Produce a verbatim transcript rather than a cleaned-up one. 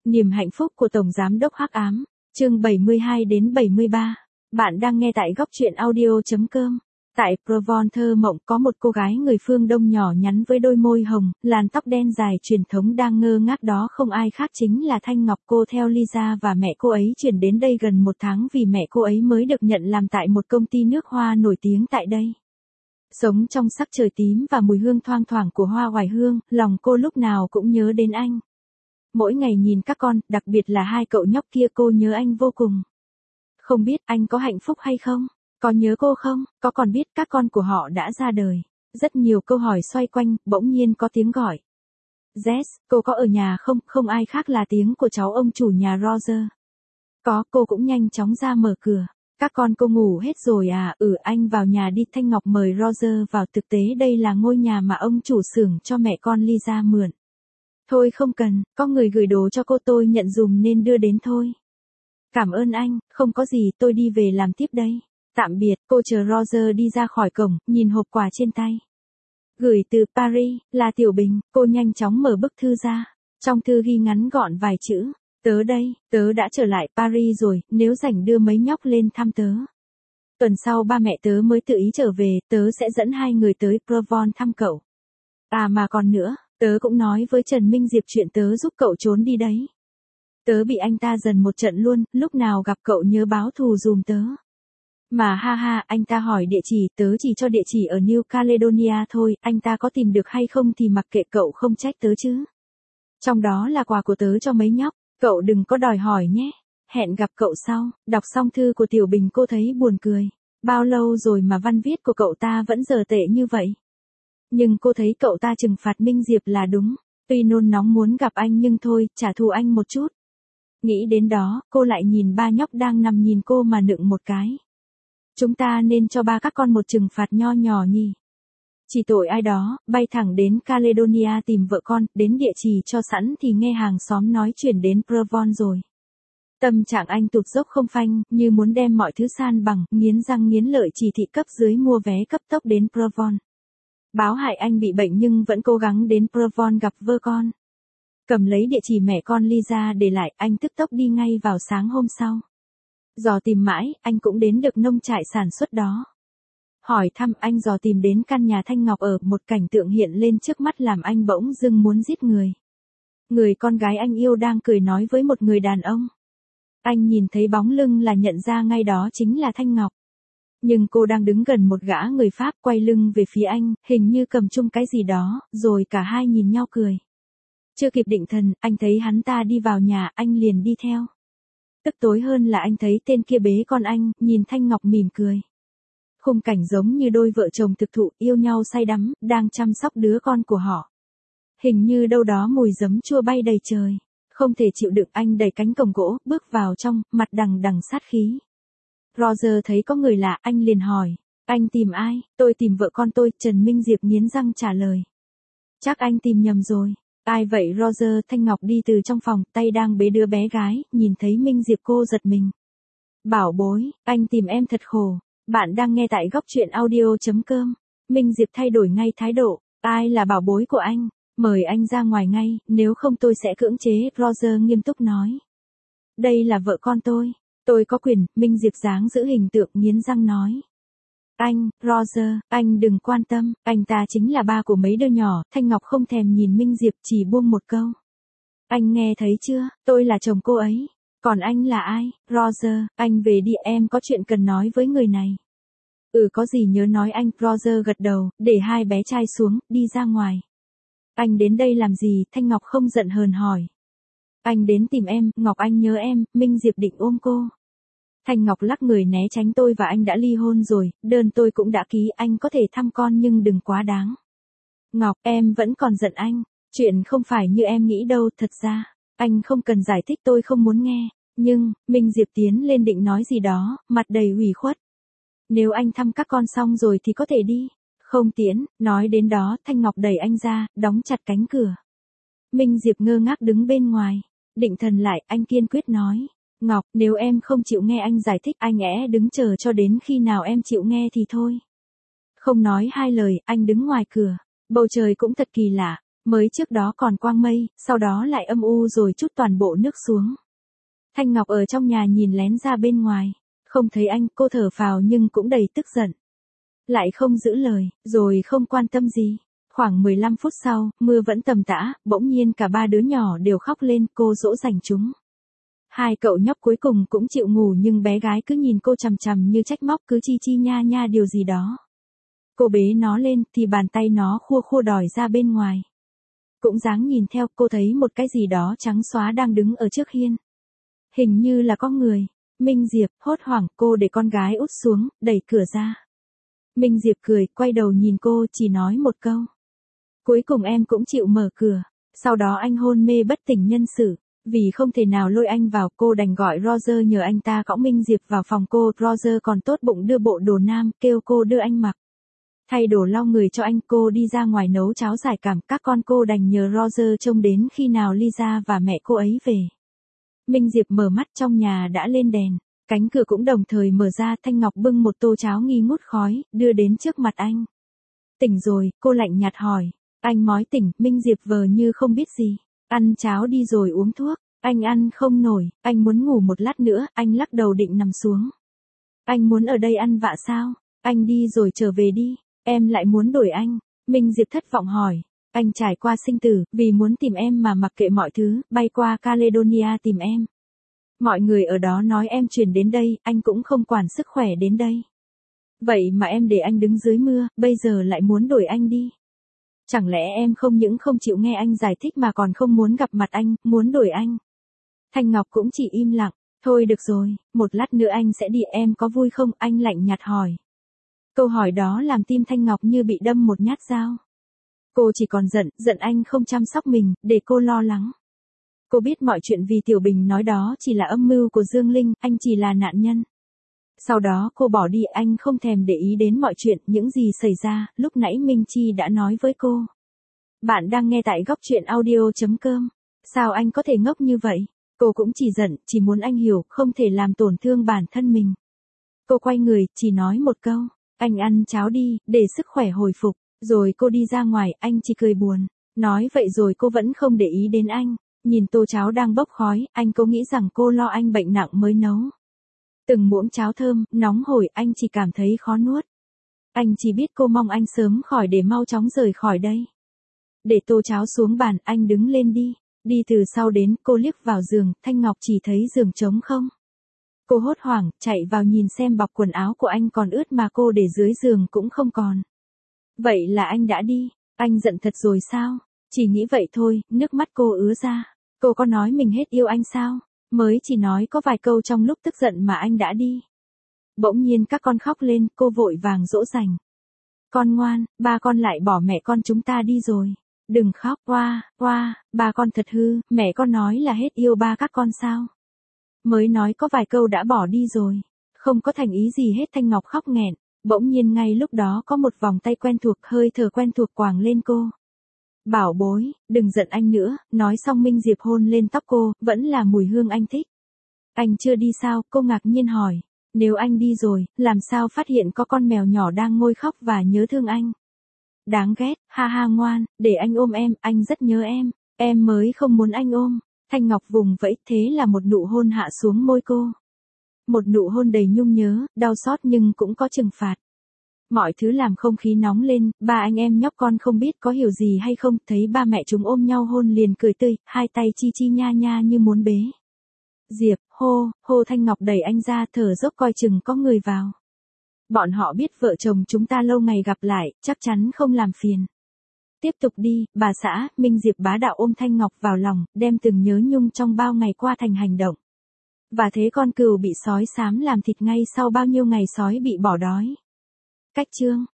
Niềm hạnh phúc của Tổng Giám đốc Hắc Ám, chương bảy mươi hai đến bảy mươi ba. Bạn đang nghe tại góc truyện audio.com. Tại Provence thơ mộng có một cô gái người phương Đông nhỏ nhắn với đôi môi hồng, làn tóc đen dài truyền thống đang ngơ ngác, đó không ai khác chính là Thanh Ngọc. Cô theo Lisa và mẹ cô ấy chuyển đến đây gần một tháng vì mẹ cô ấy mới được nhận làm tại một công ty nước hoa nổi tiếng tại đây. Sống trong sắc trời tím và mùi hương thoang thoảng của hoa oải hương, lòng cô lúc nào cũng nhớ đến anh. Mỗi ngày nhìn các con, đặc biệt là hai cậu nhóc kia, cô nhớ anh vô cùng. Không biết anh có hạnh phúc hay không? Có nhớ cô không? Có còn biết các con của họ đã ra đời? Rất nhiều câu hỏi xoay quanh, bỗng nhiên có tiếng gọi. Jess, cô có ở nhà không? Không ai khác là tiếng của cháu ông chủ nhà Roger. Có, cô cũng nhanh chóng ra mở cửa. Các con cô ngủ hết rồi à? Ừ, anh vào nhà đi. Thanh Ngọc mời Roger vào. Thực tế đây là ngôi nhà mà ông chủ xưởng cho mẹ con Lisa mượn. Thôi không cần, có người gửi đồ cho cô, tôi nhận dùm nên đưa đến thôi. Cảm ơn anh, không có gì, tôi đi về làm tiếp đây. Tạm biệt. Cô chờ Roger đi ra khỏi cổng, nhìn hộp quà trên tay. Gửi từ Paris, là Tiểu Bình. Cô nhanh chóng mở bức thư ra. Trong thư ghi ngắn gọn vài chữ. Tớ đây, tớ đã trở lại Paris rồi, nếu rảnh đưa mấy nhóc lên thăm tớ. Tuần sau ba mẹ tớ mới tự ý trở về, tớ sẽ dẫn hai người tới Provence thăm cậu. À mà còn nữa, tớ cũng nói với Trần Minh Diệp chuyện tớ giúp cậu trốn đi đấy. Tớ bị anh ta dần một trận luôn, lúc nào gặp cậu nhớ báo thù dùm tớ. Mà ha ha, anh ta hỏi địa chỉ, tớ chỉ cho địa chỉ ở New Caledonia thôi, anh ta có tìm được hay không thì mặc kệ cậu, không trách tớ chứ. Trong đó là quà của tớ cho mấy nhóc, cậu đừng có đòi hỏi nhé. Hẹn gặp cậu sau. Đọc xong thư của Tiểu Bình cô thấy buồn cười. Bao lâu rồi mà văn viết của cậu ta vẫn dở tệ như vậy. Nhưng cô thấy cậu ta trừng phạt Minh Diệp là đúng. Tuy nôn nóng muốn gặp anh nhưng thôi, trả thù anh một chút. Nghĩ đến đó, cô lại nhìn ba nhóc đang nằm nhìn cô mà nựng một cái. Chúng ta nên cho ba các con một trừng phạt nho nhỏ nhỉ. Chỉ tội ai đó, bay thẳng đến Caledonia tìm vợ con, đến địa chỉ cho sẵn thì nghe hàng xóm nói chuyển đến Provence rồi. Tâm trạng anh tụt dốc không phanh, như muốn đem mọi thứ san bằng, nghiến răng nghiến lợi chỉ thị cấp dưới mua vé cấp tốc đến Provence. Báo hại anh bị bệnh nhưng vẫn cố gắng đến Provence gặp vợ con. Cầm lấy địa chỉ mẹ con Lisa để lại, anh tức tốc đi ngay vào sáng hôm sau. Dò tìm mãi, anh cũng đến được nông trại sản xuất đó. Hỏi thăm, anh dò tìm đến căn nhà Thanh Ngọc ở, một cảnh tượng hiện lên trước mắt làm anh bỗng dưng muốn giết người. Người con gái anh yêu đang cười nói với một người đàn ông. Anh nhìn thấy bóng lưng là nhận ra ngay đó chính là Thanh Ngọc. Nhưng cô đang đứng gần một gã người Pháp quay lưng về phía anh, hình như cầm chung cái gì đó, rồi cả hai nhìn nhau cười. Chưa kịp định thần, anh thấy hắn ta đi vào nhà, anh liền đi theo. Tức tối hơn là anh thấy tên kia bế con anh, nhìn Thanh Ngọc mỉm cười. Khung cảnh giống như đôi vợ chồng thực thụ yêu nhau say đắm, đang chăm sóc đứa con của họ. Hình như đâu đó mùi giấm chua bay đầy trời. Không thể chịu đựng, anh đẩy cánh cổng gỗ, bước vào trong, mặt đằng đằng sát khí. Roger thấy có người lạ, anh liền hỏi. Anh tìm ai? Tôi tìm vợ con tôi, Trần Minh Diệp nghiến răng trả lời. Chắc anh tìm nhầm rồi. Ai vậy Roger? Thanh Ngọc đi từ trong phòng, tay đang bế đứa bé gái, nhìn thấy Minh Diệp cô giật mình. Bảo bối, anh tìm em thật khổ. Bạn đang nghe tại góc truyện audio.com. Minh Diệp thay đổi ngay thái độ. Ai là bảo bối của anh? Mời anh ra ngoài ngay, nếu không tôi sẽ cưỡng chế, Roger nghiêm túc nói. Đây là vợ con tôi. Tôi có quyền, Minh Diệp dáng giữ hình tượng nghiến răng nói. Anh, Roger, anh đừng quan tâm, anh ta chính là ba của mấy đứa nhỏ. Thanh Ngọc không thèm nhìn Minh Diệp, chỉ buông một câu. Anh nghe thấy chưa, tôi là chồng cô ấy. Còn anh là ai? Roger, anh về đi, em có chuyện cần nói với người này. Ừ, có gì nhớ nói anh. Roger gật đầu, để hai bé trai xuống, đi ra ngoài. Anh đến đây làm gì? Thanh Ngọc không giận hờn hỏi. Anh đến tìm em, Ngọc anh nhớ em. Minh Diệp định ôm cô. Thanh Ngọc lắc người né tránh. Tôi và anh đã ly hôn rồi, đơn tôi cũng đã ký, anh có thể thăm con nhưng đừng quá đáng. Ngọc, em vẫn còn giận anh. Chuyện không phải như em nghĩ đâu, thật ra. Anh không cần giải thích, tôi không muốn nghe. Nhưng, Minh Diệp tiến lên định nói gì đó, mặt đầy ủy khuất. Nếu anh thăm các con xong rồi thì có thể đi. Không tiễn, nói đến đó, Thanh Ngọc đẩy anh ra, đóng chặt cánh cửa. Minh Diệp ngơ ngác đứng bên ngoài. Định thần lại, anh kiên quyết nói. Ngọc, nếu em không chịu nghe anh giải thích, anh é đứng chờ cho đến khi nào em chịu nghe thì thôi. Không nói hai lời, anh đứng ngoài cửa. Bầu trời cũng thật kỳ lạ. Mới trước đó còn quang mây, sau đó lại âm u rồi trút toàn bộ nước xuống. Thanh Ngọc ở trong nhà nhìn lén ra bên ngoài. Không thấy anh, cô thở phào nhưng cũng đầy tức giận. Lại không giữ lời, rồi không quan tâm gì. Khoảng mười lăm phút sau, mưa vẫn tầm tã, bỗng nhiên cả ba đứa nhỏ đều khóc lên, cô dỗ dành chúng. Hai cậu nhóc cuối cùng cũng chịu ngủ nhưng bé gái cứ nhìn cô chằm chằm như trách móc, cứ chi chi nha nha điều gì đó. Cô bế nó lên thì bàn tay nó khua khua đòi ra bên ngoài. Cũng dáng nhìn theo, cô thấy một cái gì đó trắng xóa đang đứng ở trước hiên. Hình như là có người. Minh Diệp, hốt hoảng, cô để con gái út xuống, đẩy cửa ra. Minh Diệp cười, quay đầu nhìn cô, chỉ nói một câu. Cuối cùng em cũng chịu mở cửa. Sau đó anh hôn mê bất tỉnh nhân sự. Vì không thể nào lôi anh vào, cô đành gọi Roger nhờ anh ta cõng Minh Diệp vào phòng cô. Roger còn tốt bụng đưa bộ đồ nam, kêu cô đưa anh mặc. Thay đồ lau người cho anh, cô đi ra ngoài nấu cháo giải cảm. Các con cô đành nhờ Roger trông đến khi nào Lisa và mẹ cô ấy về. Minh Diệp mở mắt, trong nhà đã lên đèn. Cánh cửa cũng đồng thời mở ra, Thanh Ngọc bưng một tô cháo nghi ngút khói, đưa đến trước mặt anh. Tỉnh rồi, cô lạnh nhạt hỏi. Anh mói tỉnh, Minh Diệp vờ như không biết gì. Ăn cháo đi rồi uống thuốc. Anh ăn không nổi, anh muốn ngủ một lát nữa, anh lắc đầu định nằm xuống. Anh muốn ở đây ăn vạ sao? Anh đi rồi trở về đi. Em lại muốn đổi anh. Minh Diệp thất vọng hỏi. Anh trải qua sinh tử, vì muốn tìm em mà mặc kệ mọi thứ, bay qua Caledonia tìm em. Mọi người ở đó nói em chuyển đến đây, anh cũng không quản sức khỏe đến đây. Vậy mà em để anh đứng dưới mưa, bây giờ lại muốn đổi anh đi. Chẳng lẽ em không những không chịu nghe anh giải thích mà còn không muốn gặp mặt anh, muốn đổi anh? Thanh Ngọc cũng chỉ im lặng. Thôi được rồi, một lát nữa anh sẽ đi, em có vui không? Anh lạnh nhạt hỏi. Câu hỏi đó làm tim Thanh Ngọc như bị đâm một nhát dao. Cô chỉ còn giận, giận anh không chăm sóc mình, để cô lo lắng. Cô biết mọi chuyện vì Tiểu Bình nói đó chỉ là âm mưu của Dương Linh, anh chỉ là nạn nhân. Sau đó cô bỏ đi, anh không thèm để ý đến mọi chuyện, những gì xảy ra, lúc nãy Minh Chi đã nói với cô. Bạn đang nghe tại góc truyện audio chấm com. Sao anh có thể ngốc như vậy? Cô cũng chỉ giận, chỉ muốn anh hiểu, không thể làm tổn thương bản thân mình. Cô quay người, chỉ nói một câu. Anh ăn cháo đi, để sức khỏe hồi phục. Rồi cô đi ra ngoài, anh chỉ cười buồn. Nói vậy rồi cô vẫn không để ý đến anh. Nhìn tô cháo đang bốc khói, anh cố nghĩ rằng cô lo anh bệnh nặng mới nấu. Từng muỗng cháo thơm, nóng hổi, anh chỉ cảm thấy khó nuốt. Anh chỉ biết cô mong anh sớm khỏi để mau chóng rời khỏi đây. Để tô cháo xuống bàn, anh đứng lên đi. Đi từ sau đến, cô liếc vào giường, Thanh Ngọc chỉ thấy giường trống không. Cô hốt hoảng, chạy vào nhìn xem bọc quần áo của anh còn ướt mà cô để dưới giường cũng không còn. Vậy là anh đã đi, anh giận thật rồi sao? Chỉ nghĩ vậy thôi, nước mắt cô ứa ra. Cô có nói mình hết yêu anh sao? Mới chỉ nói có vài câu trong lúc tức giận mà anh đã đi. Bỗng nhiên các con khóc lên, cô vội vàng dỗ dành. Con ngoan, ba con lại bỏ mẹ con chúng ta đi rồi. Đừng khóc, oa, oa, ba con thật hư, mẹ con nói là hết yêu ba các con sao? Mới nói có vài câu đã bỏ đi rồi. Không có thành ý gì hết. Thanh Ngọc khóc nghẹn. Bỗng nhiên ngay lúc đó có một vòng tay quen thuộc, hơi thở quen thuộc quàng lên cô. Bảo bối, đừng giận anh nữa, nói xong Minh Diệp hôn lên tóc cô, vẫn là mùi hương anh thích. Anh chưa đi sao? Cô ngạc nhiên hỏi. Nếu anh đi rồi, làm sao phát hiện có con mèo nhỏ đang ngồi khóc và nhớ thương anh? Đáng ghét, ha ha ngoan, để anh ôm em, anh rất nhớ em, em mới không muốn anh ôm. Thanh Ngọc vùng vẫy, thế là một nụ hôn hạ xuống môi cô. Một nụ hôn đầy nhung nhớ, đau xót nhưng cũng có trừng phạt. Mọi thứ làm không khí nóng lên, ba anh em nhóc con không biết có hiểu gì hay không, thấy ba mẹ chúng ôm nhau hôn liền cười tươi, hai tay chi chi nha nha như muốn bế. Diệp, hô, hô. Thanh Ngọc đẩy anh ra, thở dốc coi chừng có người vào. Bọn họ biết vợ chồng chúng ta lâu ngày gặp lại, chắc chắn không làm phiền. Tiếp tục đi, bà xã. Minh Diệp bá đạo ôm Thanh Ngọc vào lòng, đem từng nhớ nhung trong bao ngày qua thành hành động. Và thế con cừu bị sói xám làm thịt ngay sau bao nhiêu ngày sói bị bỏ đói. Cách chương